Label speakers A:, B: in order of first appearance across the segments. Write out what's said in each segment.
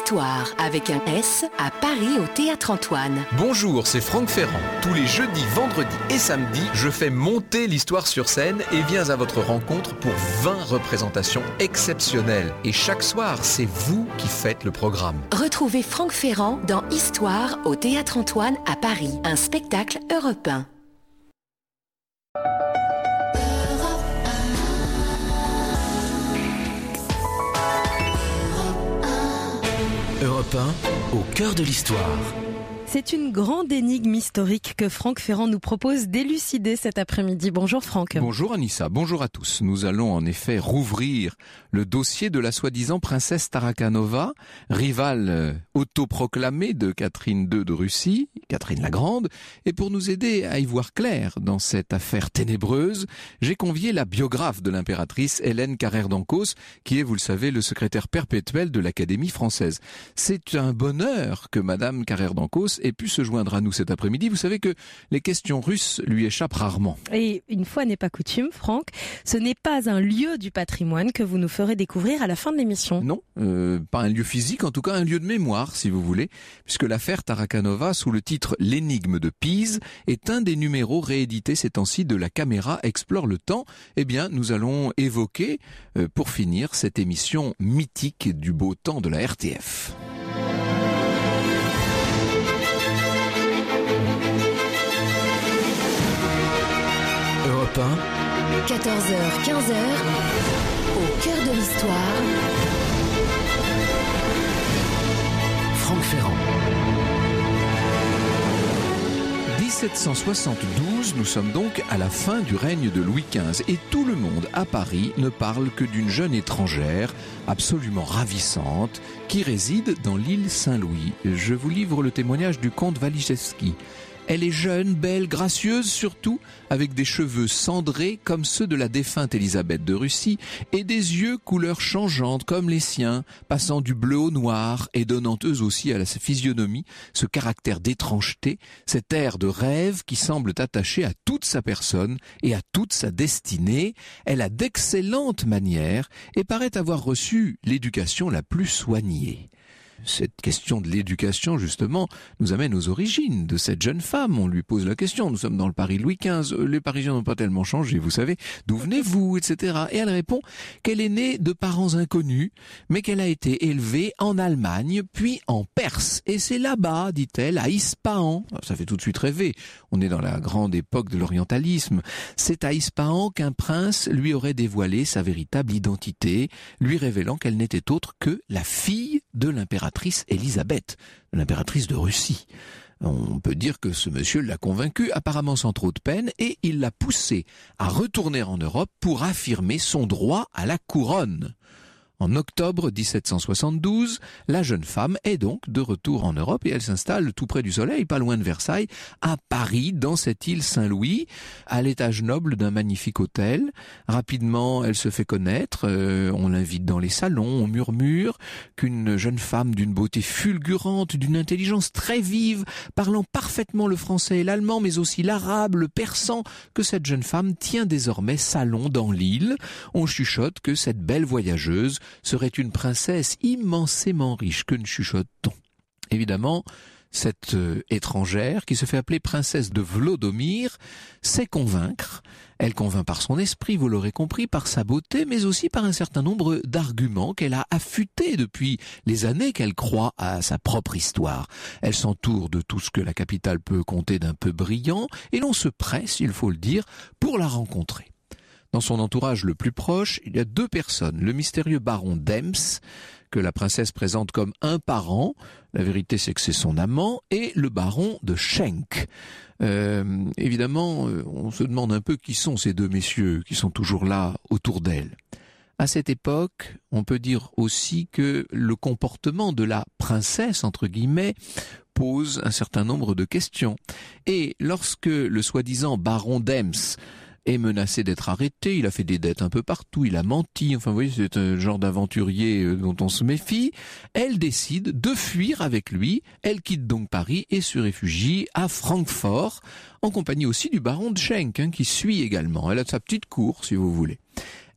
A: Histoire avec un S à Paris au Théâtre Antoine.
B: Bonjour, c'est Franck Ferrand. Tous les jeudis, vendredis et samedis, je fais monter l'histoire sur scène et viens à votre rencontre pour 20 représentations exceptionnelles. Et chaque soir, c'est vous qui faites le programme.
A: Retrouvez Franck Ferrand dans Histoire au Théâtre Antoine à Paris, un spectacle européen.
C: Europe 1, au cœur de l'histoire.
D: C'est une grande énigme historique que Franck Ferrand nous propose d'élucider cet après-midi. Bonjour Franck.
B: Bonjour Anissa, bonjour à tous. Nous allons en effet rouvrir le dossier de la soi-disant princesse Tarakanova, rivale autoproclamée de Catherine II de Russie, Catherine la Grande. Et pour nous aider à y voir clair dans cette affaire ténébreuse, j'ai convié la biographe de l'impératrice, Hélène Carrère d'Ancos, qui est, vous le savez, le secrétaire perpétuel de l'Académie française. C'est un bonheur que Madame Carrère d'Ancos ait pu se joindre à nous cet après-midi. Vous savez que les questions russes lui échappent rarement.
D: Et une fois n'est pas coutume, Franck, ce n'est pas un lieu du patrimoine que vous nous ferez découvrir à la fin de l'émission.
B: Non, pas un lieu physique, en tout cas un lieu de mémoire, si vous voulez, puisque l'affaire Tarakanova, sous le titre L'énigme de Pise, est un des numéros réédités ces temps-ci de La Caméra explore le temps. Eh bien, nous allons évoquer, pour finir, cette émission mythique du beau temps de la RTF.
C: Europe 1,
A: 14h, 15h, au cœur de l'histoire.
C: Franck Ferrand.
B: 1772, nous sommes donc à la fin du règne de Louis XV et tout le monde à Paris ne parle que d'une jeune étrangère absolument ravissante qui réside dans l'île Saint-Louis. Je vous livre le témoignage du comte Waliszewski. Elle est jeune, belle, gracieuse surtout, avec des cheveux cendrés comme ceux de la défunte Élisabeth de Russie et des yeux couleur changeante comme les siens, passant du bleu au noir et donnant eux aussi à sa physionomie ce caractère d'étrangeté, cet air de rêve qui semble attaché à toute sa personne et à toute sa destinée. Elle a d'excellentes manières et paraît avoir reçu l'éducation la plus soignée. Cette question de l'éducation, justement, nous amène aux origines de cette jeune femme. On lui pose la question, nous sommes dans le Paris Louis XV, les Parisiens n'ont pas tellement changé, vous savez, d'où venez-vous, etc. Et elle répond qu'elle est née de parents inconnus, mais qu'elle a été élevée en Allemagne, puis en Perse. Et c'est là-bas, dit-elle, à Ispahan, ça fait tout de suite rêver, on est dans la grande époque de l'orientalisme, c'est à Ispahan qu'un prince lui aurait dévoilé sa véritable identité, lui révélant qu'elle n'était autre que la fille de l'impératrice Élisabeth, l'impératrice de Russie. On peut dire que ce monsieur l'a convaincu, apparemment sans trop de peine, et il l'a poussé à retourner en Europe pour affirmer son droit à la couronne. En octobre 1772, la jeune femme est donc de retour en Europe et elle s'installe tout près du soleil, pas loin de Versailles, à Paris, dans cette île Saint-Louis, à l'étage noble d'un magnifique hôtel. Rapidement, elle se fait connaître, on l'invite dans les salons, on murmure qu'une jeune femme d'une beauté fulgurante, d'une intelligence très vive, parlant parfaitement le français et l'allemand, mais aussi l'arabe, le persan, que cette jeune femme tient désormais salon dans l'île. On chuchote que cette belle voyageuse serait une princesse immensément riche. Que ne chuchote-t-on ? Évidemment, cette étrangère, qui se fait appeler princesse de Vlodomir, sait convaincre. Elle convainc par son esprit, vous l'aurez compris, par sa beauté, mais aussi par un certain nombre d'arguments qu'elle a affûtés depuis les années qu'elle croit à sa propre histoire. Elle s'entoure de tout ce que la capitale peut compter d'un peu brillant, et l'on se presse, il faut le dire, pour la rencontrer. Dans son entourage le plus proche, il y a deux personnes. Le mystérieux baron d'Ems, que la princesse présente comme un parent, la vérité c'est que c'est son amant, et le baron de Schenk. Évidemment, on se demande un peu qui sont ces deux messieurs qui sont toujours là autour d'elle. À cette époque, on peut dire aussi que le comportement de la princesse, entre guillemets, pose un certain nombre de questions. Et lorsque le soi-disant baron d'Ems est menacé d'être arrêté, il a fait des dettes un peu partout, il a menti, enfin vous voyez, c'est un genre d'aventurier dont on se méfie. Elle décide de fuir avec lui, elle quitte donc Paris et se réfugie à Francfort, en compagnie aussi du baron de Schenk, qui suit également. Elle a sa petite cour, si vous voulez.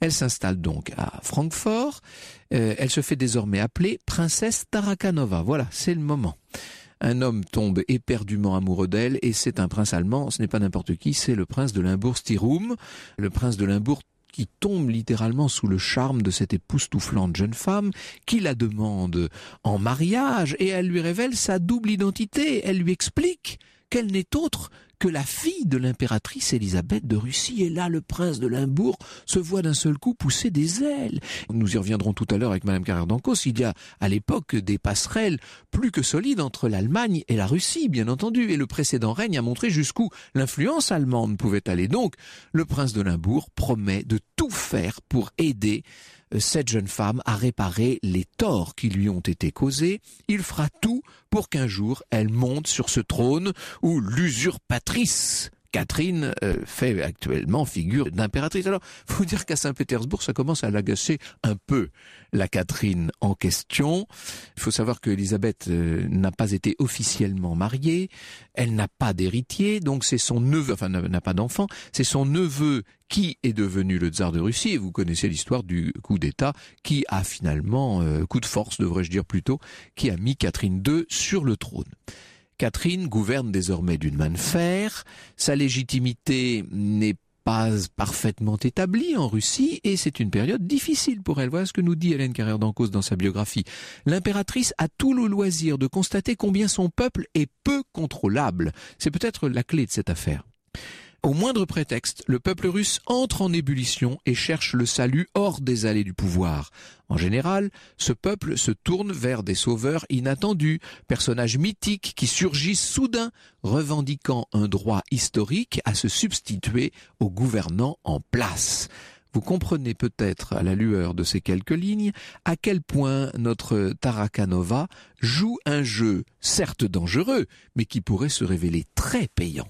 B: Elle s'installe donc à Francfort. Elle se fait désormais appeler princesse Tarakanova. Voilà, c'est le moment. Un homme tombe éperdument amoureux d'elle et c'est un prince allemand, ce n'est pas n'importe qui, c'est le prince de Limbourg-Stirum. Le prince de Limbourg qui tombe littéralement sous le charme de cette époustouflante jeune femme, qui la demande en mariage et elle lui révèle sa double identité. Elle lui explique qu'elle n'est autre que la fille de l'impératrice Élisabeth de Russie. Et là, le prince de Limbourg se voit d'un seul coup pousser des ailes. Nous y reviendrons tout à l'heure avec Madame Carrère d'Ancos. Il y a à l'époque des passerelles plus que solides entre l'Allemagne et la Russie, bien entendu. Et le précédent règne a montré jusqu'où l'influence allemande pouvait aller. Donc, le prince de Limbourg promet de tout faire pour aider cette jeune femme à réparer les torts qui lui ont été causés. Il fera tout pour qu'un jour elle monte sur ce trône où l'usurpatrice Catherine fait actuellement figure d'impératrice. Alors, faut dire qu'à Saint-Pétersbourg, ça commence à l'agacer un peu, la Catherine en question. Il faut savoir que Élisabeth n'a pas été officiellement mariée, elle n'a pas d'héritier, donc c'est son neveu, enfin n'a pas d'enfant, c'est son neveu qui est devenu le tsar de Russie. Et vous connaissez l'histoire du coup d'État qui a finalement, coup de force devrais-je dire plutôt, qui a mis Catherine II sur le trône. Catherine gouverne désormais d'une main de fer, sa légitimité n'est pas parfaitement établie en Russie et c'est une période difficile pour elle. Voilà ce que nous dit Hélène Carrère d'Ancos dans sa biographie. L'impératrice a tout le loisir de constater combien son peuple est peu contrôlable. C'est peut-être la clé de cette affaire. Au moindre prétexte, le peuple russe entre en ébullition et cherche le salut hors des allées du pouvoir. En général, ce peuple se tourne vers des sauveurs inattendus, personnages mythiques qui surgissent soudain, revendiquant un droit historique à se substituer aux gouvernants en place. Vous comprenez peut-être à la lueur de ces quelques lignes à quel point notre Tarakanova joue un jeu certes dangereux, mais qui pourrait se révéler très payant.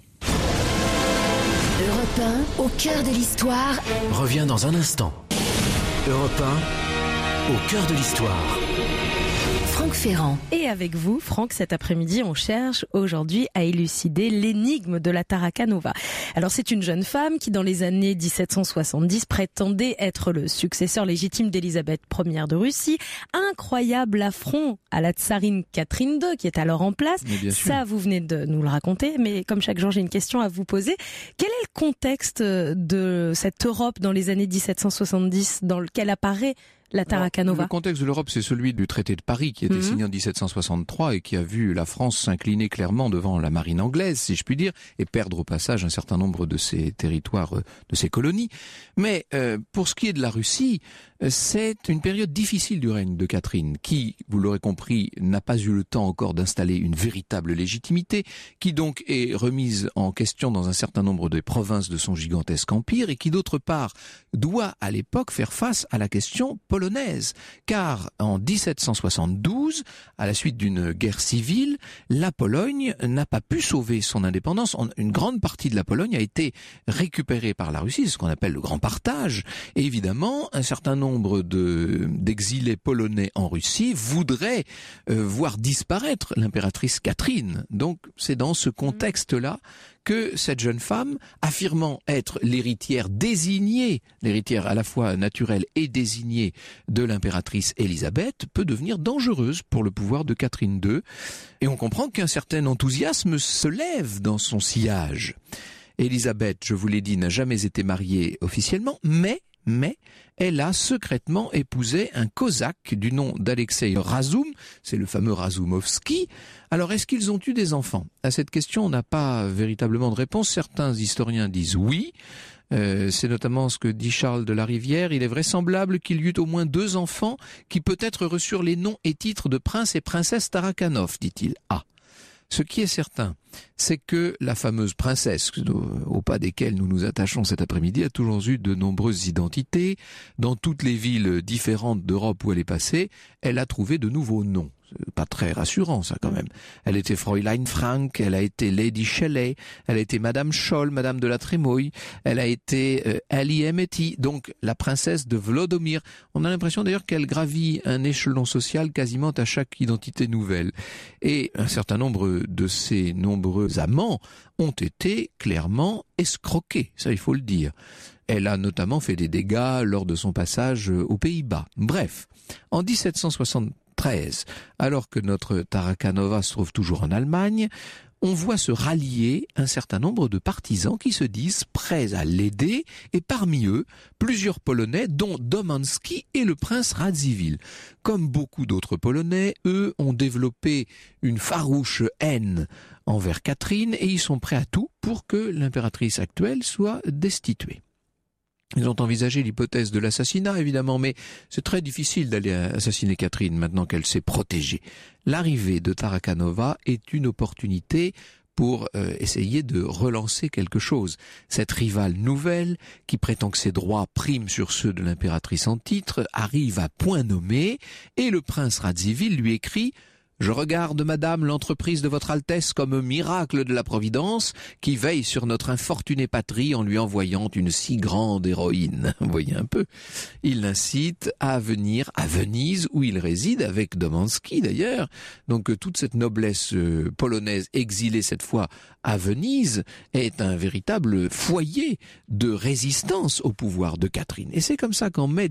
A: Europe 1, au cœur de l'histoire.
C: Revient dans un instant. Europe 1, au cœur de l'histoire.
A: Franck Ferrand.
D: Et avec vous, Franck, cet après-midi, on cherche aujourd'hui à élucider l'énigme de la Tarakanova. Alors, c'est une jeune femme qui, dans les années 1770, prétendait être le successeur légitime d'Élisabeth Ier de Russie. Incroyable affront à la tsarine Catherine II, qui est alors en place. Ça, vous venez de nous le raconter, mais comme chaque jour, j'ai une question à vous poser. Quel est le contexte de cette Europe dans les années 1770, dans lequel apparaît la Tarakanova?
B: Le contexte de l'Europe, c'est celui du traité de Paris qui a été signé en 1763 et qui a vu la France s'incliner clairement devant la marine anglaise, si je puis dire, et perdre au passage un certain nombre de ses territoires, de ses colonies. Mais pour ce qui est de la Russie, c'est une période difficile du règne de Catherine qui, vous l'aurez compris, n'a pas eu le temps encore d'installer une véritable légitimité, qui donc est remise en question dans un certain nombre de provinces de son gigantesque empire et qui d'autre part doit à l'époque faire face à la question polonaise. Car en 1772, à la suite d'une guerre civile, la Pologne n'a pas pu sauver son indépendance. Une grande partie de la Pologne a été récupérée par la Russie, c'est ce qu'on appelle le grand partage. Et évidemment, un certain nombre d'exilés polonais en Russie voudraient voir disparaître l'impératrice Catherine. Donc c'est dans ce contexte-là que cette jeune femme, affirmant être l'héritière désignée, l'héritière à la fois naturelle et désignée de l'impératrice Élisabeth, peut devenir dangereuse pour le pouvoir de Catherine II. Et on comprend qu'un certain enthousiasme se lève dans son sillage. Élisabeth, je vous l'ai dit, n'a jamais été mariée officiellement, mais elle a secrètement épousé un cosaque du nom d'Alexei Razum, c'est le fameux Razumovski. Alors, est-ce qu'ils ont eu des enfants? À cette question, on n'a pas véritablement de réponse. Certains historiens disent oui. C'est notamment ce que dit Charles de la Rivière. Il est vraisemblable qu'il y eut au moins 2 enfants qui peut-être reçurent les noms et titres de prince et princesse Tarakanov, dit-il. Ce qui est certain, c'est que la fameuse princesse, au pas desquelles nous nous attachons cet après-midi, a toujours eu de nombreuses identités. Dans toutes les villes différentes d'Europe où elle est passée, elle a trouvé de nouveaux noms. Pas très rassurant, ça, quand même. Elle était Fräulein Frank, elle a été Lady Shelley, elle a été Madame Scholl, Madame de la Trémouille, elle a été Ali Emeti, donc la princesse de Vlodomir. On a l'impression d'ailleurs qu'elle gravit un échelon social quasiment à chaque identité nouvelle. Et un certain nombre de ces nombreux amants ont été clairement escroqués, ça il faut le dire. Elle a notamment fait des dégâts lors de son passage aux Pays-Bas. Bref, en 1773, alors que notre Tarakanova se trouve toujours en Allemagne, on voit se rallier un certain nombre de partisans qui se disent prêts à l'aider, et parmi eux, plusieurs Polonais, dont Domanski et le prince Radziwiłł. Comme beaucoup d'autres Polonais, eux ont développé une farouche haine envers Catherine et ils sont prêts à tout pour que l'impératrice actuelle soit destituée. Ils ont envisagé l'hypothèse de l'assassinat, évidemment, mais c'est très difficile d'aller assassiner Catherine maintenant qu'elle s'est protégée. L'arrivée de Tarakanova est une opportunité pour essayer de relancer quelque chose. Cette rivale nouvelle, qui prétend que ses droits priment sur ceux de l'impératrice en titre, arrive à point nommé, et le prince Radziwiłł lui écrit « Je regarde, madame, l'entreprise de votre Altesse comme un miracle de la Providence qui veille sur notre infortunée patrie en lui envoyant une si grande héroïne. » Vous voyez un peu. Il l'incite à venir à Venise où il réside, avec Domanski d'ailleurs. Donc toute cette noblesse polonaise exilée cette fois à Venise est un véritable foyer de résistance au pouvoir de Catherine. Et c'est comme ça qu'en mai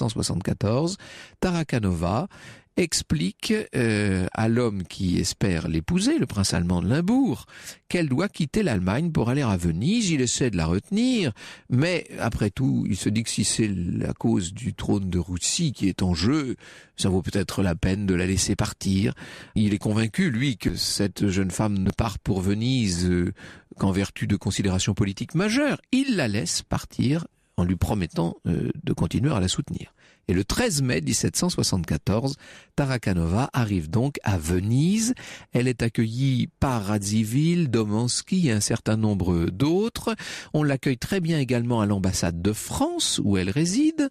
B: 1774, Tarakanova explique à l'homme qui espère l'épouser, le prince allemand de Limbourg, qu'elle doit quitter l'Allemagne pour aller à Venise. Il essaie de la retenir, mais après tout, il se dit que si c'est la cause du trône de Russie qui est en jeu, ça vaut peut-être la peine de la laisser partir. Il est convaincu, lui, que cette jeune femme ne part pour Venise qu'en vertu de considérations politiques majeures. Il la laisse partir en lui promettant de continuer à la soutenir. Et le 13 mai 1774, Tarakanova arrive donc à Venise. Elle est accueillie par Radziwiłł, Domanski et un certain nombre d'autres. On l'accueille très bien également à l'ambassade de France où elle réside.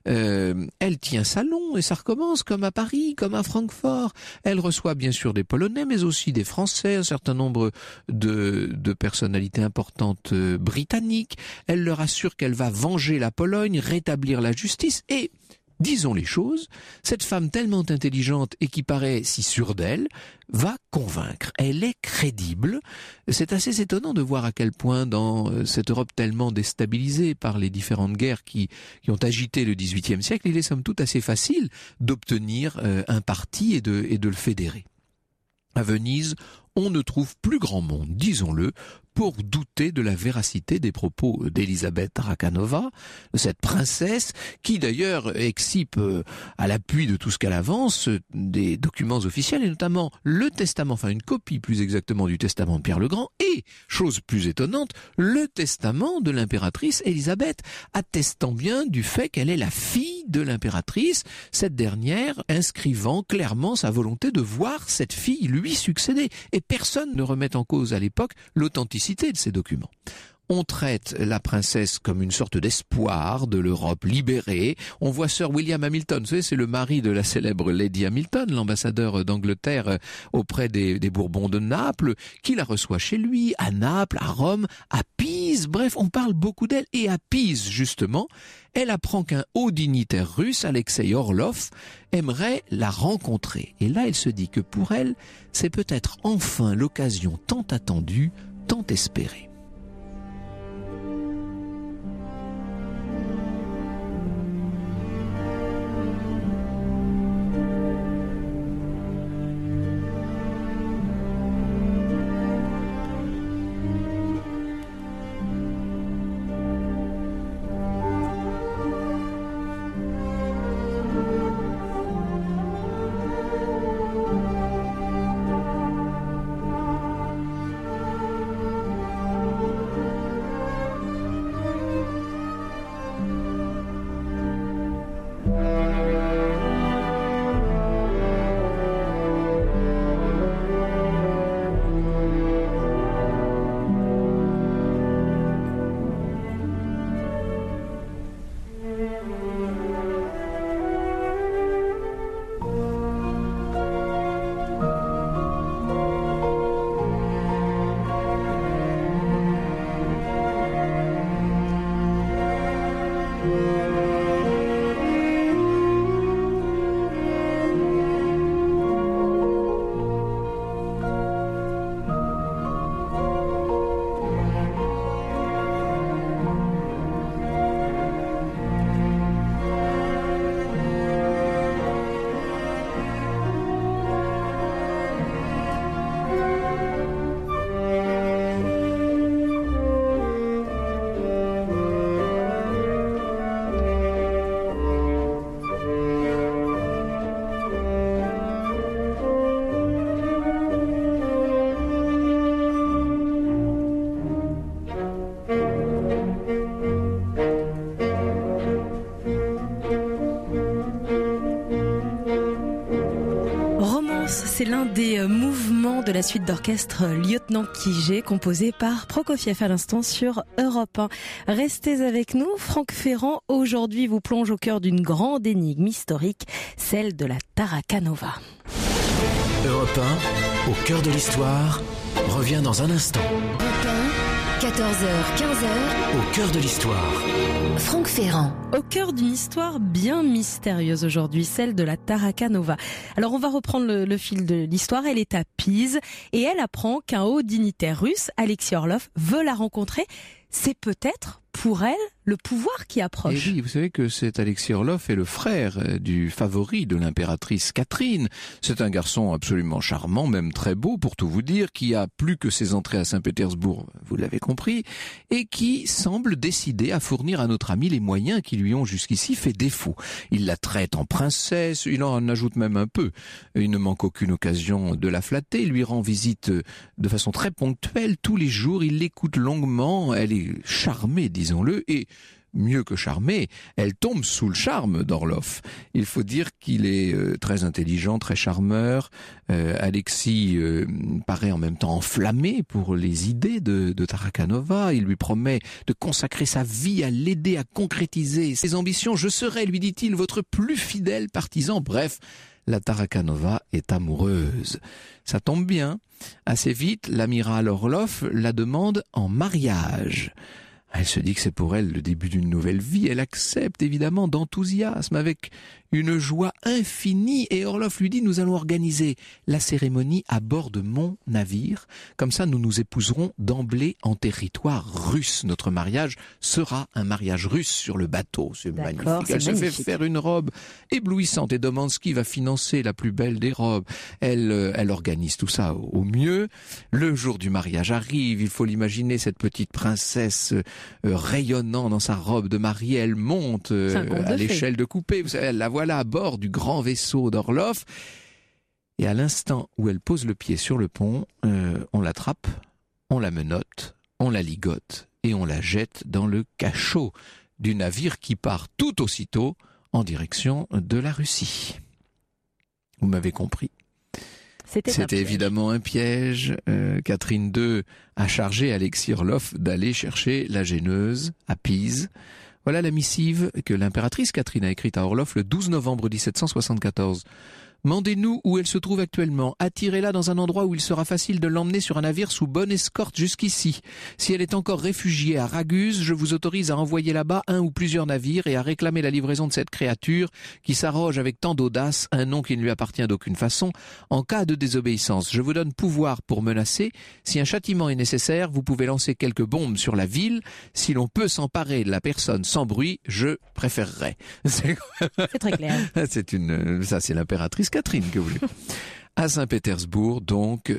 B: Elle tient salon et ça recommence comme à Paris, comme à Francfort. Elle reçoit bien sûr des Polonais mais aussi des Français, un certain nombre de personnalités importantes britanniques. Elle leur assure qu'elle va venger la Pologne, rétablir la justice et... disons les choses, cette femme tellement intelligente et qui paraît si sûre d'elle, va convaincre. Elle est crédible. C'est assez étonnant de voir à quel point dans cette Europe tellement déstabilisée par les différentes guerres qui ont agité le XVIIIe siècle, il est somme toute assez facile d'obtenir un parti et de le fédérer. À Venise, on ne trouve plus grand monde, disons-le, pour douter de la véracité des propos d'Elisabeth Tarakanova, cette princesse qui d'ailleurs excipe à l'appui de tout ce qu'elle avance des documents officiels et notamment le testament, enfin une copie plus exactement du testament de Pierre le Grand et, chose plus étonnante, le testament de l'impératrice Élisabeth, attestant bien du fait qu'elle est la fille de l'impératrice, cette dernière inscrivant clairement sa volonté de voir cette fille lui succéder. Et personne ne remet en cause à l'époque l'authenticité de ces documents. On traite la princesse comme une sorte d'espoir de l'Europe libérée. On voit Sir William Hamilton, vous savez, c'est le mari de la célèbre Lady Hamilton, l'ambassadeur d'Angleterre auprès des Bourbons de Naples, qui la reçoit chez lui, à Naples, à Rome, à Pise. Bref, on parle beaucoup d'elle. Et à Pise, justement, elle apprend qu'un haut dignitaire russe, Alexei Orlov, aimerait la rencontrer. Et là, elle se dit que pour elle, c'est peut-être enfin l'occasion tant attendue, tant espérée.
D: c'est l'un des mouvements de la suite d'orchestre Lieutenant Kijé, composé par Prokofiev à l'instant sur Europe 1. Restez avec nous, Franck Ferrand, aujourd'hui vous plonge au cœur d'une grande énigme historique, celle de la Tarakanova.
C: Europe 1, au cœur de l'histoire, revient dans un instant.
A: 14h, 15h.
C: Au cœur de l'histoire.
A: Franck Ferrand.
D: Au cœur d'une histoire bien mystérieuse aujourd'hui, celle de la Tarakanova. Alors on va reprendre le fil de l'histoire. Elle est à Pise et elle apprend qu'un haut dignitaire russe, Alexis Orlov, veut la rencontrer. C'est peut-être pour elle le pouvoir qui approche.
B: Et oui, vous savez que cet Alexis Orlov est le frère du favori de l'impératrice Catherine. C'est un garçon absolument charmant, même très beau pour tout vous dire, qui a plus que ses entrées à Saint-Pétersbourg, vous l'avez compris, et qui semble décidé à fournir à notre ami les moyens qui lui ont jusqu'ici fait défaut. Il la traite en princesse, il en ajoute même un peu. Il ne manque aucune occasion de la flatter, il lui rend visite de façon très ponctuelle tous les jours, il l'écoute longuement, elle est charmée, disons-le, et mieux que charmée, elle tombe sous le charme d'Orlov. Il faut dire qu'il est très intelligent, très charmeur. Alexis paraît en même temps enflammé pour les idées de Tarakanova. Il lui promet de consacrer sa vie à l'aider à concrétiser ses ambitions. Je serai, lui dit-il, votre plus fidèle partisan. Bref, la Tarakanova est amoureuse. Ça tombe bien. Assez vite, l'amiral Orlov la demande en mariage. Elle se dit que c'est pour elle le début d'une nouvelle vie. Elle accepte évidemment d'enthousiasme, avec une joie infinie. Et Orlov lui dit, nous allons organiser la cérémonie à bord de mon navire. Comme ça, nous nous épouserons d'emblée en territoire russe. Notre mariage sera un mariage russe sur le bateau. C'est magnifique. Elle se fait faire une robe éblouissante. Et Domansky va financer la plus belle des robes. Elle organise tout ça au mieux. Le jour du mariage arrive. Il faut l'imaginer, cette petite princesse rayonnant dans sa robe de mariée. Elle monte à l'échelle de coupé. Vous savez, elle la voit là à bord du grand vaisseau d'Orlov. Et à l'instant où elle pose le pied sur le pont, on l'attrape, on la menotte, on la ligote et on la jette dans le cachot du navire qui part tout aussitôt en direction de la Russie. Vous m'avez compris. C'était évidemment un piège. Catherine II a chargé Alexis Orlov d'aller chercher la gêneuse à Pise. Voilà la missive que l'impératrice Catherine a écrite à Orlov le 12 novembre 1774. Mandez-nous où elle se trouve actuellement. Attirez-la dans un endroit où il sera facile de l'emmener sur un navire sous bonne escorte jusqu'ici. Si elle est encore réfugiée à Raguse, je vous autorise à envoyer là-bas un ou plusieurs navires et à réclamer la livraison de cette créature qui s'arroge avec tant d'audace un nom qui ne lui appartient d'aucune façon. En cas de désobéissance, je vous donne pouvoir pour menacer. Si un châtiment est nécessaire, vous pouvez lancer quelques bombes sur la ville. Si l'on peut s'emparer de la personne sans bruit, je préférerais.
D: C'est très clair.
B: Ça, c'est l'impératrice Catherine que vous voulez. À Saint-Pétersbourg, donc,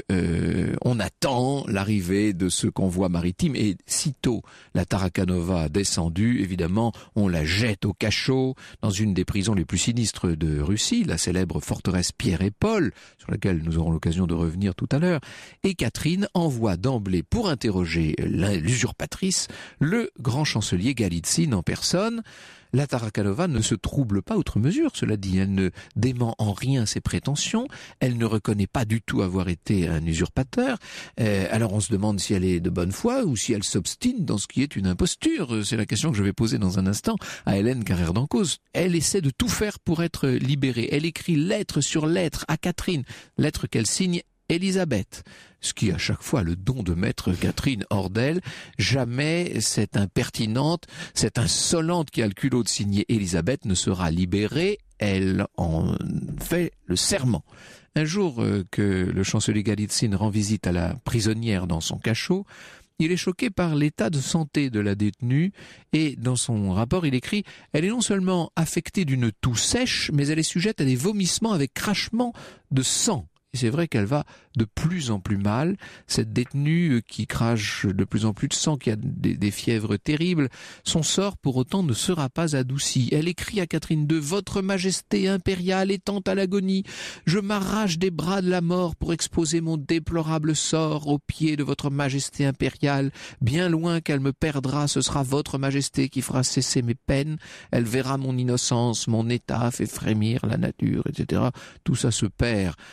B: on attend l'arrivée de ce convoi maritime et sitôt la Tarakanova a descendu, évidemment, on la jette au cachot dans une des prisons les plus sinistres de Russie, la célèbre forteresse Pierre et Paul, sur laquelle nous aurons l'occasion de revenir tout à l'heure. Et Catherine envoie d'emblée pour interroger l'usurpatrice le grand chancelier Galitzine en personne. La Tarakanova ne se trouble pas outre mesure, cela dit, elle ne dément en rien ses prétentions, elle ne reconnaît pas du tout avoir été un usurpateur, alors on se demande si elle est de bonne foi ou si elle s'obstine dans ce qui est une imposture. C'est la question que je vais poser dans un instant à Hélène Carrère d'Encausse. Elle essaie de tout faire pour être libérée, elle écrit lettre sur lettre à Catherine, lettre qu'elle signe Élisabeth, ce qui à chaque fois le don de mettre Catherine hors d'elle. Jamais cette impertinente, cette insolente qui a le culot de signer Élisabeth ne sera libérée. Elle en fait le serment. Un jour que le chancelier Galitzine rend visite à la prisonnière dans son cachot, il est choqué par l'état de santé de la détenue et dans son rapport il écrit « Elle est non seulement affectée d'une toux sèche, mais elle est sujette à des vomissements avec crachement de sang. » Et c'est vrai qu'elle va de plus en plus mal, cette détenue qui crache de plus en plus de sang, qui a des fièvres terribles. Son sort pour autant ne sera pas adouci. Elle écrit à Catherine II « Votre Majesté impériale étant à l'agonie, je m'arrache des bras de la mort pour exposer mon déplorable sort aux pieds de votre Majesté impériale. Bien loin qu'elle me perdra, ce sera votre Majesté qui fera cesser mes peines. Elle verra mon innocence, mon état fait frémir la nature, etc. » Tout ça se perd dans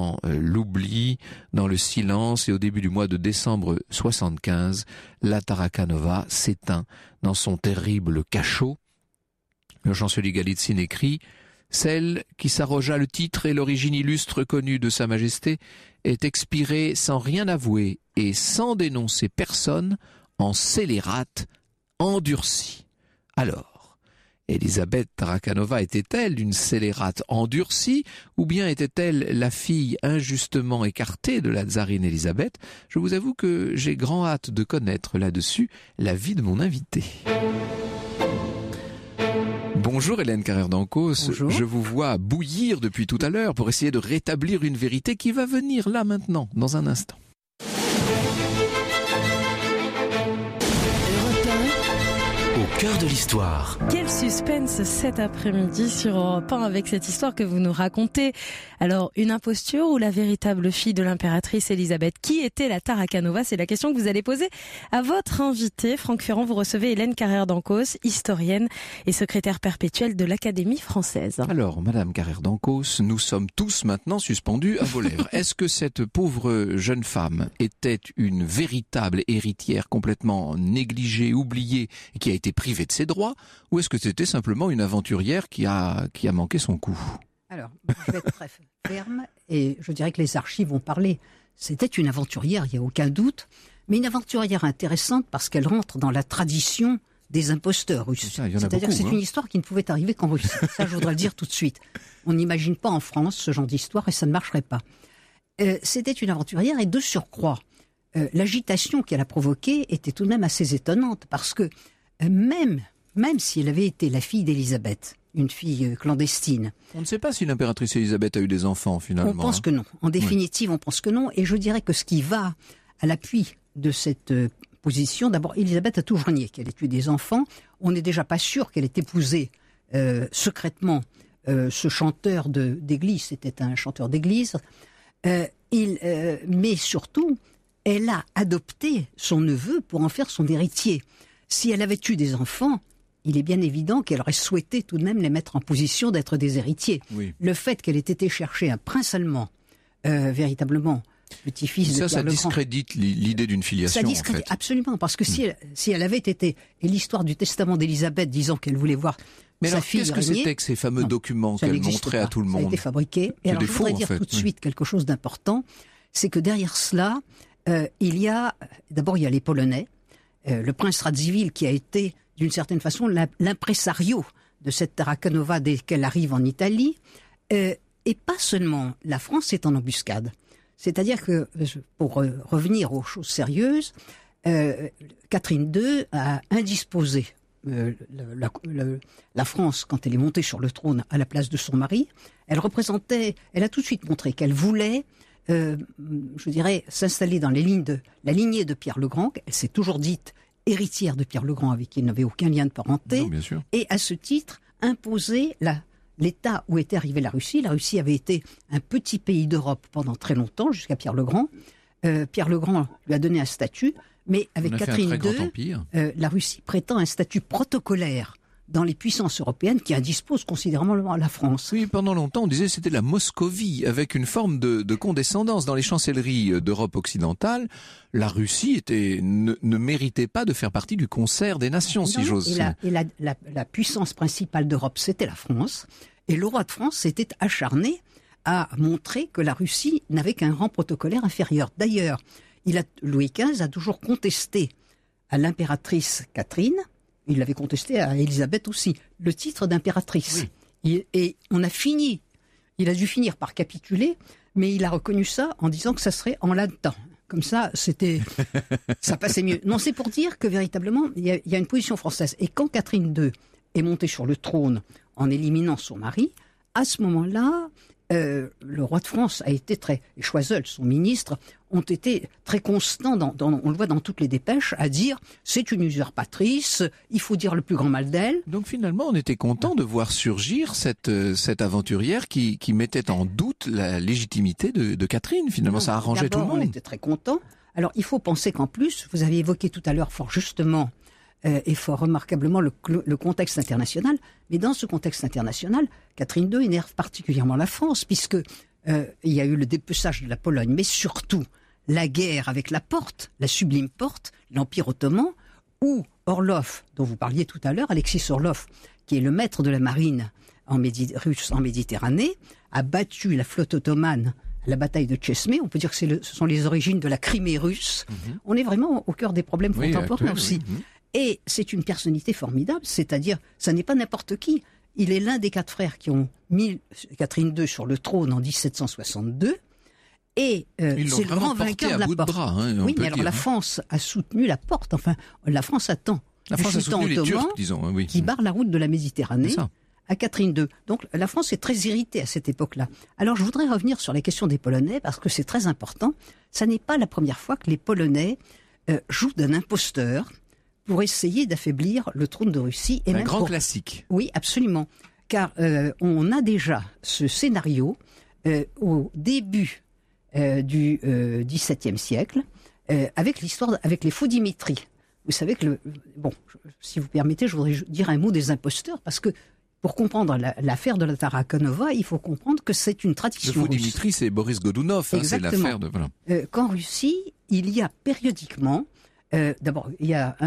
B: dans l'oubli, dans le silence, et au début du mois de décembre 75, la Taraka Nova s'éteint dans son terrible cachot. Le chancelier Galitzine écrit « Celle qui s'arrogea le titre et l'origine illustre connue de Sa Majesté est expirée sans rien avouer et sans dénoncer personne en scélérate endurcie. » Alors, Elisabeth Tarakanova était-elle d'une scélérate endurcie ou bien était-elle la fille injustement écartée de la tsarine Elisabeth? Je vous avoue que j'ai grand hâte de connaître là-dessus l'avis de mon invité. Bonjour Hélène Carrère d'Ancos.
E: Bonjour.
B: Je vous vois bouillir depuis tout à l'heure pour essayer de rétablir une vérité qui va venir là maintenant, dans un instant.
C: Au cœur de l'histoire.
D: Quel suspense cet après-midi sur Europe 1 avec cette histoire que vous nous racontez. Alors, une imposture ou la véritable fille de l'impératrice Elisabeth? Qui était la Taraka Nova? C'est la question que vous allez poser à votre invité. Franck Ferrand, vous recevez Hélène Carrère d'Ancos, historienne et secrétaire perpétuelle de l'Académie française.
B: Alors, Madame Carrère d'Ancos, nous sommes tous maintenant suspendus à vos lèvres. Est-ce que cette pauvre jeune femme était une véritable héritière complètement négligée, oubliée, et qui a été privée de ses droits, ou est-ce que c'était simplement une aventurière qui a manqué son coup?
E: Alors, je vais être très ferme et je dirais que les archives vont parler. C'était une aventurière, il n'y a aucun doute, mais une aventurière intéressante parce qu'elle rentre dans la tradition des imposteurs russes. C'est-à-dire que c'est une histoire qui ne pouvait arriver qu'en Russie. Ça, je voudrais le dire tout de suite. On n'imagine pas en France ce genre d'histoire et ça ne marcherait pas. C'était une aventurière et de surcroît, l'agitation qu'elle a provoquée était tout de même assez étonnante parce que même si elle avait été la fille d'Élisabeth, une fille clandestine.
B: On ne sait pas si l'impératrice Élisabeth a eu des enfants finalement.
E: On pense que non. En définitive, on pense que non. Et je dirais que ce qui va à l'appui de cette position, d'abord, Élisabeth a toujours nié qu'elle ait eu des enfants. On n'est déjà pas sûr qu'elle ait épousé secrètement ce chanteur d'église. C'était un chanteur d'église. Mais surtout, elle a adopté son neveu pour en faire son héritier. Si elle avait eu des enfants, il est bien évident qu'elle aurait souhaité tout de même les mettre en position d'être des héritiers. Oui. Le fait qu'elle ait été chercher un prince allemand, véritablement petit-fils de Pierre le Grand... Ça
B: discrédite l'idée d'une filiation,
E: ça discrédite, en fait. Absolument, parce que si elle avait été... Et l'histoire du testament d'Élisabeth disant qu'elle voulait voir
B: mais
E: sa
B: alors,
E: fille
B: qu'est-ce que
E: régner,
B: c'était que ces fameux documents qu'elle montrait à tout le monde?
E: Ça a été fabriqué. Et alors, je voudrais dire tout de suite quelque chose d'important, c'est que derrière cela, il y a les Polonais, le prince Radziwiłł qui a été, d'une certaine façon, l'impresario de cette Taraka Nova dès qu'elle arrive en Italie. Et pas seulement, la France est en embuscade. C'est-à-dire que, pour revenir aux choses sérieuses, Catherine II a indisposé la France quand elle est montée sur le trône à la place de son mari. Elle a tout de suite montré qu'elle voulait je dirais, s'installer dans la lignée de Pierre le Grand. Elle s'est toujours dite héritière de Pierre le Grand, avec qui elle n'avait aucun lien de parenté.
B: Non, bien sûr.
E: Et à ce titre, imposer l'état où était arrivée la Russie. La Russie avait été un petit pays d'Europe pendant très longtemps, jusqu'à Pierre le Grand. Pierre le Grand lui a donné un statut, mais avec Catherine II, la Russie prétend un statut protocolaire dans les puissances européennes qui indisposent considérablement à la France.
B: Oui, pendant longtemps, on disait que c'était la Moscovie, avec une forme de condescendance. Dans les chancelleries d'Europe occidentale, la Russie ne méritait pas de faire partie du concert des nations, si j'ose dire.
E: Et la puissance principale d'Europe, c'était la France. Et le roi de France s'était acharné à montrer que la Russie n'avait qu'un rang protocolaire inférieur. D'ailleurs, Louis XV a toujours contesté à l'impératrice Catherine, il l'avait contesté à Élisabeth aussi, le titre d'impératrice. Oui. Et on a fini, il a dû finir par capituler, mais il a reconnu ça en disant que ça serait en latin. Comme ça, ça passait mieux. Non, c'est pour dire que véritablement, il y a une position française. Et quand Catherine II est montée sur le trône en éliminant son mari, à ce moment-là, le roi de France a été et Choiseul, son ministre, ont été très constants, on le voit dans toutes les dépêches, à dire c'est une usurpatrice, il faut dire le plus grand mal d'elle.
B: Donc finalement, on était content de voir surgir cette aventurière qui mettait en doute la légitimité de Catherine. Finalement, ça arrangeait tout le monde.
E: On était très contents. Alors, il faut penser qu'en plus, vous avez évoqué tout à l'heure fort justement et fort remarquablement le contexte international. Mais dans ce contexte international, Catherine II énerve particulièrement la France, puisque il y a eu le dépeçage de la Pologne, mais surtout la guerre avec la Porte, la sublime Porte, l'Empire ottoman, où Orlov, dont vous parliez tout à l'heure, Alexis Orlov, qui est le maître de la marine russe en Méditerranée, a battu la flotte ottomane à la bataille de Tchesmé. On peut dire que ce sont les origines de la Crimée russe. On est vraiment au cœur des problèmes contemporains aussi. Et c'est une personnalité formidable, c'est-à-dire, ça n'est pas n'importe qui. Il est l'un des 4 frères qui ont mis Catherine II sur le trône en 1762. Et c'est le grand vainqueur de la Porte. Oui, mais alors la France a soutenu la Porte. Enfin, la France attend.
B: La France a soutenu les Turcs, disons. Oui.
E: Qui barre la route de la Méditerranée à Catherine II. Donc la France est très irritée à cette époque-là. Alors je voudrais revenir sur la question des Polonais parce que c'est très important. Ça n'est pas la première fois que les Polonais jouent d'un imposteur pour essayer d'affaiblir le trône de Russie.
B: C'est un grand classique.
E: Oui, absolument. Car on a déjà ce scénario au début du XVIIe siècle avec les faux Dimitri. Vous savez que si vous permettez, je voudrais dire un mot des imposteurs parce que pour comprendre l'affaire de la Tarakanova, il faut comprendre que c'est une tradition russe.
B: Le faux Dimitri, c'est Boris Godunov, c'est l'affaire de... Voilà.
E: Qu'en Russie, il y a périodiquement, d'abord, il y a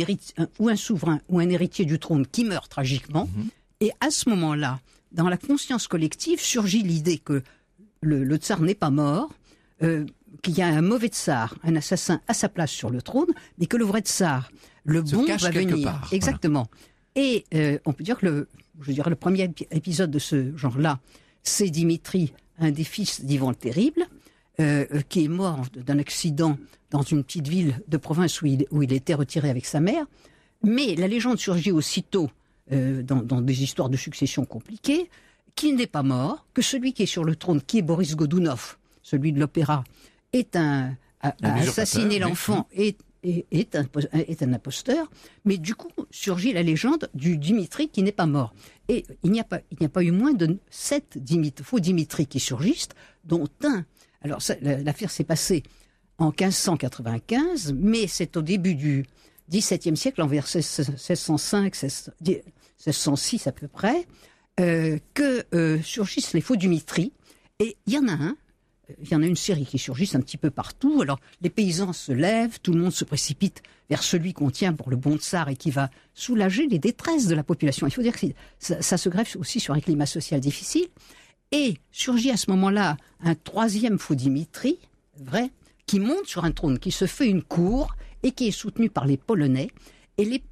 E: un souverain ou un héritier du trône qui meurt tragiquement, et à ce moment-là, dans la conscience collective, surgit l'idée que le tsar n'est pas mort, qu'il y a un mauvais tsar, un assassin à sa place sur le trône, mais que le vrai tsar, le bon, va venir.
B: Part,
E: exactement. Voilà. Et on peut dire que le premier épisode de ce genre-là, c'est Dimitri, un des fils d'Ivan le Terrible, qui est mort d'un accident dans une petite ville de province où il était retiré avec sa mère. Mais la légende surgit aussitôt dans des histoires de succession compliquées, qu'il n'est pas mort, que celui qui est sur le trône, qui est Boris Godunov, celui de l'opéra, a assassiné l'enfant, est un imposteur, mais du coup surgit la légende du Dimitri qui n'est pas mort. Et il n'y a pas eu moins de 7 faux Dimitri qui surgissent, dont un. Alors l'affaire s'est passée en 1595, mais c'est au début du XVIIe siècle, en vers 1605, 1606 à peu près, que surgissent les faux Dimitri. Et il y en a une série qui surgit un petit peu partout. Alors, les paysans se lèvent, tout le monde se précipite vers celui qu'on tient pour le bon tsar et qui va soulager les détresses de la population. Il faut dire que ça se greffe aussi sur un climat social difficile. Et surgit à ce moment-là un 3e faux Dimitri, vrai, qui monte sur un trône, qui se fait une cour et qui est soutenu par les Polonais. Et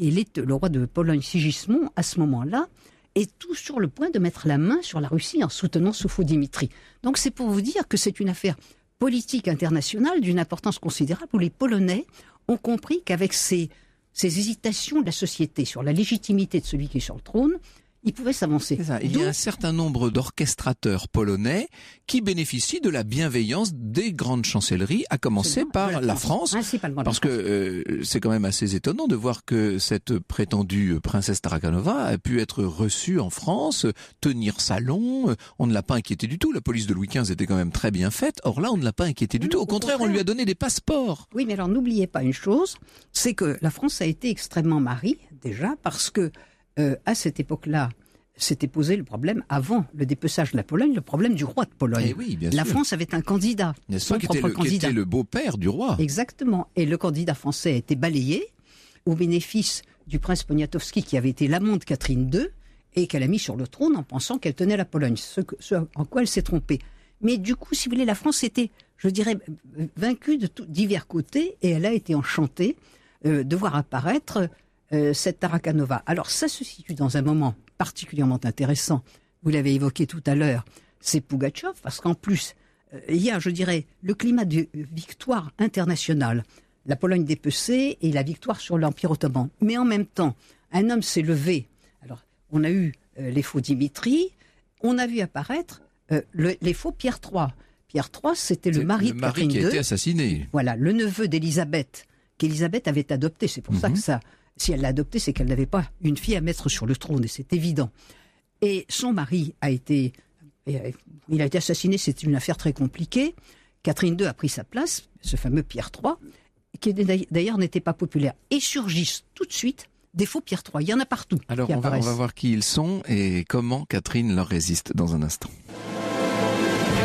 E: le roi de Pologne, Sigismond, à ce moment-là, est tout sur le point de mettre la main sur la Russie en soutenant ce faux Dimitri. Donc c'est pour vous dire que c'est une affaire politique internationale d'une importance considérable où les Polonais ont compris qu'avec ces hésitations de la société sur la légitimité de celui qui est sur le trône, ils pouvaient s'avancer.
B: C'est ça. Il y a un certain nombre d'orchestrateurs polonais qui bénéficient de la bienveillance des grandes chancelleries, à commencer par la France.
E: Principalement
B: parce que c'est quand même assez étonnant de voir que cette prétendue princesse Tarakanova a pu être reçue en France, tenir salon. On ne l'a pas inquiétée du tout. La police de Louis XV était quand même très bien faite. Or là, on ne l'a pas inquiétée du tout. Au contraire, on lui a donné des passeports.
E: Oui, mais alors n'oubliez pas une chose, c'est que la France a été extrêmement marie, déjà, parce que à cette époque-là, s'était posé le problème, avant le dépeçage de la Pologne, le problème du roi de Pologne.
B: Eh oui, bien
E: la
B: sûr.
E: France avait un candidat,
B: son propre candidat. Qui était le beau-père du roi.
E: Exactement. Et le candidat français a été balayé au bénéfice du prince Poniatowski, qui avait été l'amant de Catherine II, et qu'elle a mis sur le trône en pensant qu'elle tenait la Pologne, ce en quoi elle s'est trompée. Mais du coup, si vous voulez, la France était, je dirais, vaincue de divers côtés, et elle a été enchantée de voir apparaître cette Tarakanova. Alors ça se situe dans un moment particulièrement intéressant. Vous l'avez évoqué tout à l'heure, c'est Pougatchov, parce qu'en plus, il y a, je dirais, le climat de victoire internationale. La Pologne dépecée et la victoire sur l'Empire ottoman. Mais en même temps, un homme s'est levé. Alors, on a eu les faux Dimitri, on a vu apparaître les faux Pierre III. Pierre III, c'était le mari de Catherine II.
B: Qui a été assassiné.
E: Voilà, le neveu d'Élisabeth, qu'Élisabeth avait adopté. C'est pour ça que si elle l'a adopté, c'est qu'elle n'avait pas une fille à mettre sur le trône, et c'est évident. Et son mari il a été assassiné, c'est une affaire très compliquée. Catherine II a pris sa place, ce fameux Pierre III, qui d'ailleurs n'était pas populaire. Et surgissent tout de suite des faux Pierre III. Il y en a partout.
B: Alors on va voir qui ils sont et comment Catherine leur résiste dans un instant.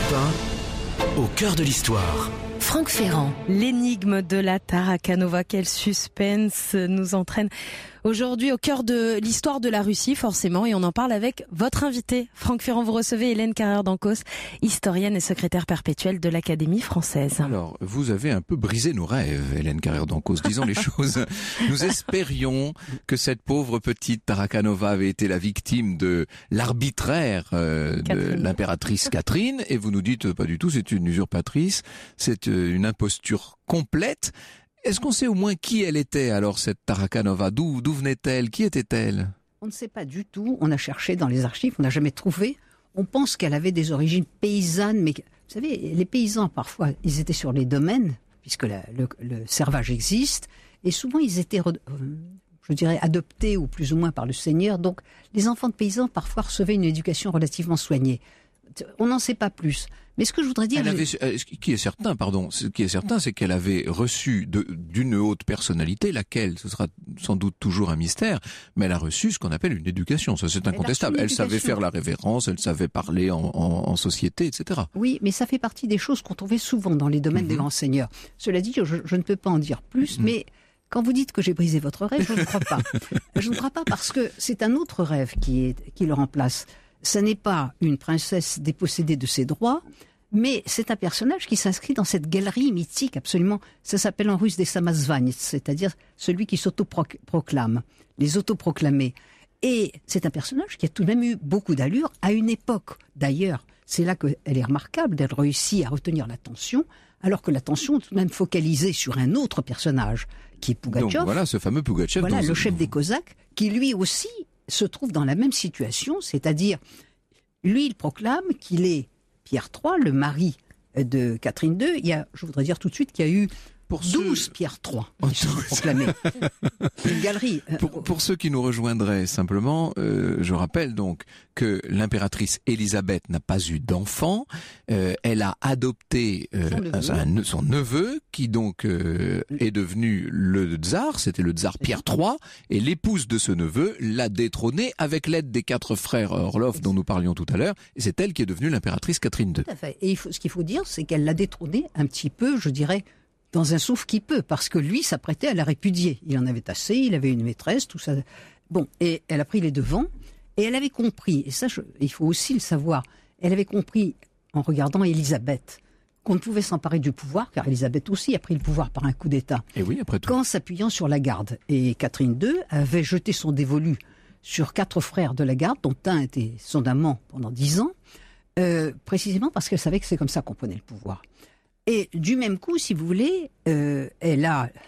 C: Europe 1, au cœur de l'histoire.
A: Franck Ferrand.
D: L'énigme de la Tarakanova, quel suspense nous entraîne aujourd'hui au cœur de l'histoire de la Russie, forcément, et on en parle avec votre invité. Franck Ferrand, vous recevez Hélène Carrère d'Ancos, historienne et secrétaire perpétuelle de l'Académie française.
B: Alors, vous avez un peu brisé nos rêves, Hélène Carrère d'Ancos, disons les choses. Nous espérions que cette pauvre petite Tarakanova avait été la victime de l'arbitraire de l'impératrice Catherine, et vous nous dites pas du tout, c'est une usurpatrice, c'est une imposture complète. Est-ce qu'on sait au moins qui elle était alors, cette Tarakanova? D'où venait-elle? Qui était-elle?
E: On ne sait pas du tout. On a cherché dans les archives, on n'a jamais trouvé. On pense qu'elle avait des origines paysannes, mais vous savez, les paysans, parfois, ils étaient sur les domaines, puisque le servage existe, et souvent ils étaient, je dirais, adoptés ou plus ou moins par le seigneur. Donc, les enfants de paysans, parfois, recevaient une éducation relativement soignée. On n'en sait pas plus. Mais ce que je voudrais dire...
B: Ce qui est certain, c'est qu'elle avait reçu d'une haute personnalité, laquelle, ce sera sans doute toujours un mystère, mais elle a reçu ce qu'on appelle une éducation. Ça, c'est incontestable. Elle savait faire la révérence, elle savait parler en société, etc. Oui,
E: mais ça fait partie des choses qu'on trouvait souvent dans les domaines des grands seigneurs. Cela dit, je ne peux pas en dire plus, mais... Quand vous dites que j'ai brisé votre rêve, je ne crois pas. Je ne crois pas parce que c'est un autre rêve qui le remplace. Ça n'est pas une princesse dépossédée de ses droits, mais c'est un personnage qui s'inscrit dans cette galerie mythique absolument. Ça s'appelle en russe des samazvanets, c'est-à-dire celui qui s'autoproclame, les autoproclamés. Et c'est un personnage qui a tout de même eu beaucoup d'allure à une époque. D'ailleurs, c'est là qu'elle est remarquable, d'elle réussit à retenir l'attention, alors que l'attention est tout de même focalisée sur un autre personnage, qui est Pougatchev.
B: Donc voilà, ce fameux Pougatchev.
E: Voilà, le chef des Cosaques, qui lui aussi se trouve dans la même situation, c'est-à-dire, lui, il proclame qu'il est Pierre III, le mari de Catherine II. Je voudrais dire tout de suite qu'il y a eu 12 Pierre III qui sont proclamés. Une galerie.
B: Pour ceux qui nous rejoindraient simplement, je rappelle donc que l'impératrice Élisabeth n'a pas eu d'enfant. Elle a adopté son neveu qui donc est devenu le tsar. C'était le tsar Pierre III. Et l'épouse de ce neveu l'a détrôné avec l'aide des 4 frères Orlov dont nous parlions tout à l'heure. Et c'est elle qui est devenue l'impératrice Catherine II.
E: Tout à fait. Et ce qu'il faut dire, c'est qu'elle l'a détrôné un petit peu, je dirais, dans un souffle qui peut, parce que lui s'apprêtait à la répudier. Il en avait assez, il avait une maîtresse, tout ça. Bon, et elle a pris les devants, et elle avait compris, et ça, il faut aussi le savoir, elle avait compris, en regardant Élisabeth, qu'on ne pouvait s'emparer du pouvoir, car Élisabeth aussi a pris le pouvoir par un coup d'État.
B: Et oui, après tout.
E: Qu'en s'appuyant sur la garde. Et Catherine II avait jeté son dévolu sur 4 frères de la garde, dont un était son amant pendant 10 ans, précisément parce qu'elle savait que c'est comme ça qu'on prenait le pouvoir. Et du même coup, si vous voulez, elle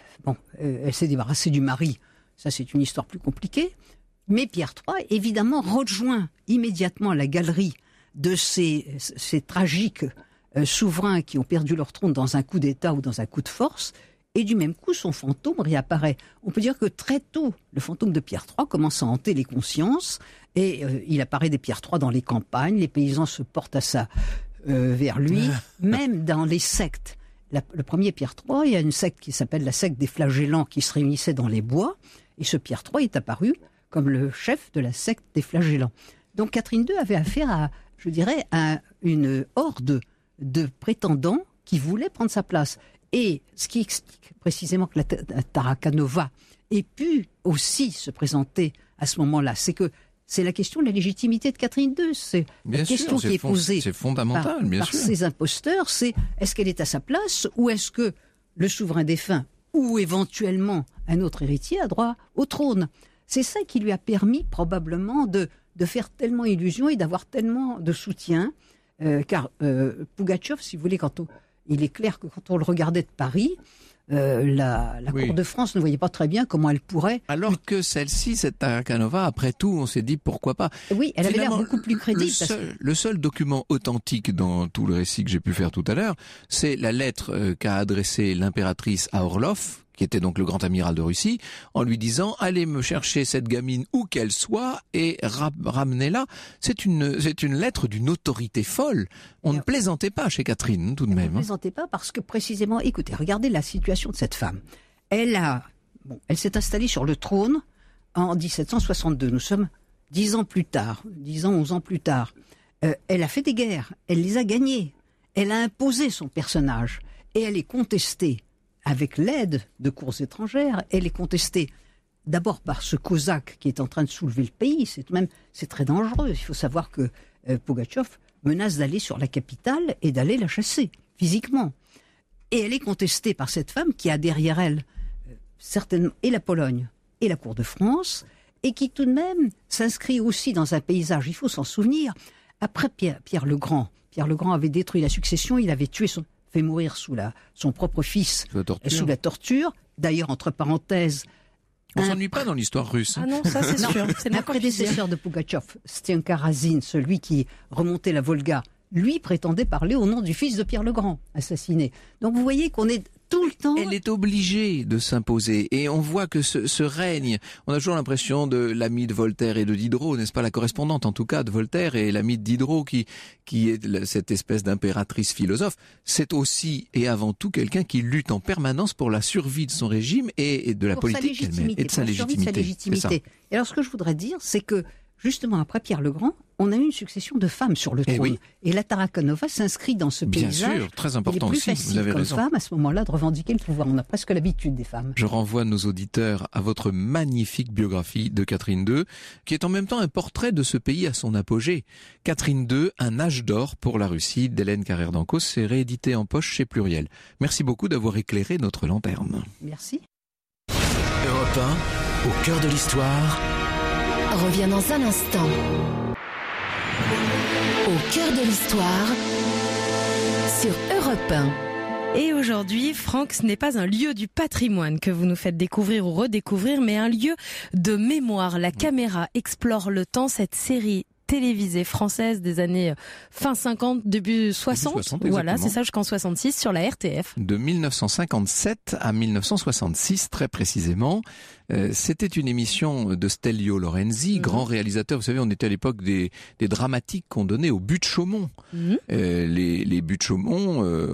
E: s'est débarrassée du mari. Ça, c'est une histoire plus compliquée. Mais Pierre III, évidemment, rejoint immédiatement la galerie de ces tragiques souverains qui ont perdu leur trône dans un coup d'État ou dans un coup de force. Et du même coup, son fantôme réapparaît. On peut dire que très tôt, le fantôme de Pierre III commence à hanter les consciences. Et il apparaît des Pierre III dans les campagnes. Les paysans se portent vers lui, même dans les sectes. Le premier Pierre III, il y a une secte qui s'appelle la secte des flagellants qui se réunissait dans les bois, et ce Pierre III est apparu comme le chef de la secte des flagellants. Donc Catherine II avait affaire à, je dirais, à une horde de prétendants qui voulaient prendre sa place. Et ce qui explique précisément que la Tarakanova ait pu aussi se présenter à ce moment-là, c'est que c'est la question de la légitimité de Catherine II. C'est la question qui est posée par ces imposteurs, c'est est-ce qu'elle est à sa place ou est-ce que le souverain défunt ou éventuellement un autre héritier a droit au trône? C'est ça qui lui a permis probablement de faire tellement illusion et d'avoir tellement de soutien. Car Pougatchev, si vous voulez, il est clair que quand on le regardait de Paris, la cour de France ne voyait pas très bien comment elle pourrait...
B: Alors que celle-ci, cette Tarakanova, après tout, on s'est dit pourquoi pas.
E: Oui, elle avait l'air beaucoup plus crédible.
B: Le seul document authentique dans tout le récit que j'ai pu faire tout à l'heure, c'est la lettre qu'a adressée l'impératrice à Orlov, qui était donc le grand amiral de Russie, en lui disant « Allez me chercher cette gamine où qu'elle soit et ramenez-la ». C'est une lettre d'une autorité folle. On ne plaisantait pas chez Catherine, tout de même.
E: On ne plaisantait pas parce que précisément, écoutez, regardez la situation de cette femme. Elle s'est installée sur le trône en 1762. Nous sommes 11 ans plus tard. Elle a fait des guerres, elle les a gagnées. Elle a imposé son personnage et elle est contestée avec l'aide de cours étrangères. Elle est contestée d'abord par ce cosaque qui est en train de soulever le pays. C'est très dangereux. Il faut savoir que Pugatchev menace d'aller sur la capitale et d'aller la chasser physiquement. Et elle est contestée par cette femme qui a derrière elle certainement et la Pologne et la cour de France, et qui tout de même s'inscrit aussi dans un paysage, il faut s'en souvenir, après Pierre le Grand. Pierre le Grand avait détruit la succession, il avait fait mourir son propre fils sous la torture. D'ailleurs, entre parenthèses,
B: on s'ennuie pas dans l'histoire russe.
D: Ah non, ça c'est sûr.
E: Un prédécesseur de Pugatchev, Stenka Razine, celui qui remontait la Volga, lui prétendait parler au nom du fils de Pierre le Grand, assassiné. Donc vous voyez qu'on est tout le temps...
B: Elle est obligée de s'imposer. Et on voit que ce règne, on a toujours l'impression de l'ami de Voltaire et de Diderot, n'est-ce pas, la correspondante en tout cas de Voltaire et l'ami de Diderot qui est cette espèce d'impératrice philosophe. C'est aussi et avant tout quelqu'un qui lutte en permanence pour la survie de son régime et de la politique elle-même. Et de sa légitimité.
E: Et alors ce que je voudrais dire, c'est que justement après Pierre le Grand, on a eu une succession de femmes sur le trône.
B: Oui.
E: Et la Tarakanova s'inscrit dans ce paysage.
B: Bien sûr, très important aussi, vous avez raison.
E: Femme, à ce moment-là, de revendiquer le pouvoir. On a presque l'habitude des femmes.
B: Je renvoie nos auditeurs à votre magnifique biographie de Catherine II, qui est en même temps un portrait de ce pays à son apogée. Catherine II, un âge d'or pour la Russie, d'Hélène Carrère d'Ancos, c'est réédité en poche chez Pluriel. Merci beaucoup d'avoir éclairé notre lanterne.
E: Merci.
C: Europe 1, au cœur de l'histoire.
A: Revient dans un instant. Au cœur de l'histoire, sur Europe 1.
D: Et aujourd'hui, Franck, ce n'est pas un lieu du patrimoine que vous nous faites découvrir ou redécouvrir, mais un lieu de mémoire. La caméra explore le temps, cette série télévisée française des années fin 50, début 60. Voilà, c'est ça, jusqu'en 66 sur la RTF.
B: De 1957 à 1966, très précisément. C'était une émission de Stelvio Lorenzi, grand réalisateur. Vous savez, on était à l'époque des dramatiques qu'on donnait au but de Chaumont. Les buts de Chaumont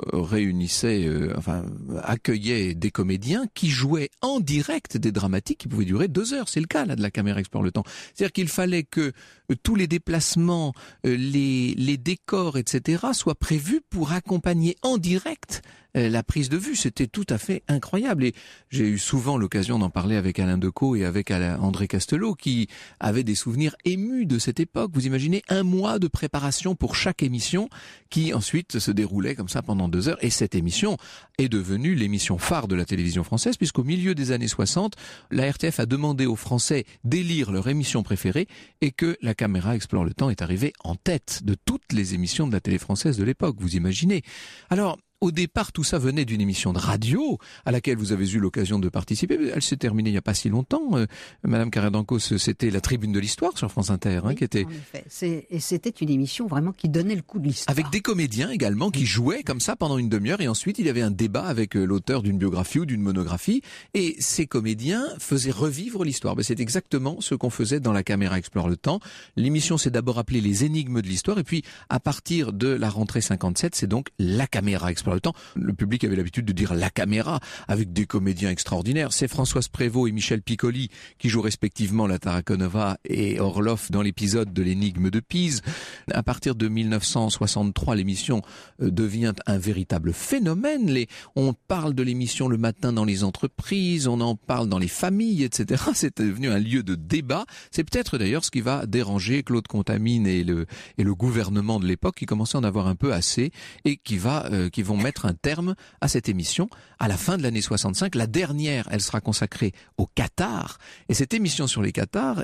B: accueillaient des comédiens qui jouaient en direct des dramatiques qui pouvaient durer 2 heures. C'est le cas là de la caméra explore le temps. C'est-à-dire qu'il fallait que tous les déplacements, les décors, etc. soient prévus pour accompagner en direct la prise de vue. C'était tout à fait incroyable. Et j'ai eu souvent l'occasion d'en parler avec Alain Decaux et avec André Castelot, qui avaient des souvenirs émus de cette époque. Vous imaginez 1 mois de préparation pour chaque émission qui ensuite se déroulait comme ça pendant 2 heures. Et cette émission est devenue l'émission phare de la télévision française, puisqu'au milieu des années 60, la RTF a demandé aux Français d'élire leur émission préférée et que la caméra explore le temps est arrivée en tête de toutes les émissions de la télé française de l'époque. Vous imaginez. Alors, au départ, tout ça venait d'une émission de radio à laquelle vous avez eu l'occasion de participer. Elle s'est terminée il n'y a pas si longtemps. Madame Carrère d'Ancos, c'était la Tribune de l'Histoire sur France Inter,
E: oui,
B: qui était.
E: En effet. Et c'était une émission vraiment qui donnait le coup de l'histoire.
B: Avec des comédiens également qui jouaient comme ça pendant une demi-heure, et ensuite il y avait un débat avec l'auteur d'une biographie ou d'une monographie, et ces comédiens faisaient revivre l'histoire. C'est exactement ce qu'on faisait dans la caméra explore le temps. L'émission s'est d'abord appelée Les Énigmes de l'Histoire, et puis à partir de la rentrée 57, c'est donc la caméra explore le temps. Le public avait l'habitude de dire la caméra, avec des comédiens extraordinaires. C'est Françoise Prévost et Michel Piccoli qui jouent respectivement la Tarakanova et Orloff dans l'épisode de l'énigme de Pise. À partir de 1963, l'émission devient un véritable phénomène. On parle de l'émission le matin dans les entreprises, on en parle dans les familles, etc. C'est devenu un lieu de débat. C'est peut-être d'ailleurs ce qui va déranger Claude Contamine et le gouvernement de l'époque, qui commençaient à en avoir un peu assez et qui vont mettre un terme à cette émission à la fin de l'année 65. La dernière, elle sera consacrée au Qatar. Et cette émission sur les Qatars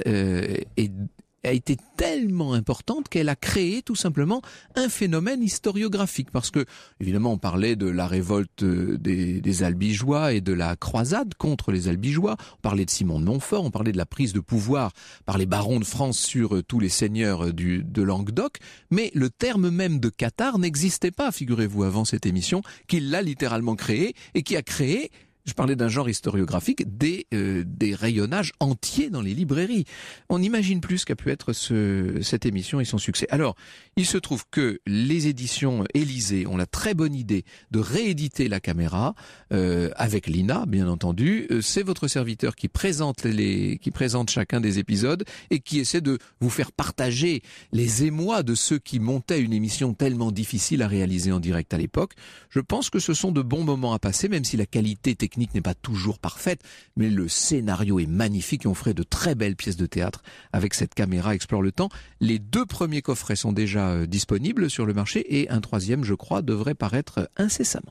B: a été tellement importante qu'elle a créé tout simplement un phénomène historiographique. Parce que, évidemment, on parlait de la révolte des Albigeois et de la croisade contre les Albigeois. On parlait de Simon de Montfort, on parlait de la prise de pouvoir par les barons de France sur tous les seigneurs de Languedoc. Mais le terme même de Qatar n'existait pas, figurez-vous, avant cette émission, qui l'a littéralement créé et qui a créé Je parlais d'un genre historiographique, des rayonnages entiers dans les librairies. On imagine plus qu'a pu être cette émission et son succès. Alors, il se trouve que les éditions Élysée ont la très bonne idée de rééditer La Caméra, avec Lina, bien entendu. C'est votre serviteur qui présente chacun des épisodes et qui essaie de vous faire partager les émois de ceux qui montaient une émission tellement difficile à réaliser en direct à l'époque. Je pense que ce sont de bons moments à passer, même si la qualité technique n'est pas toujours parfaite, mais le scénario est magnifique et on ferait de très belles pièces de théâtre avec cette caméra Explore le temps. Les 2 premiers coffrets sont déjà disponibles sur le marché et un 3e, je crois, devrait paraître incessamment.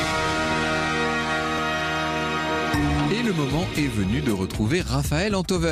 B: Et le moment est venu de retrouver Raphaël Enthoven.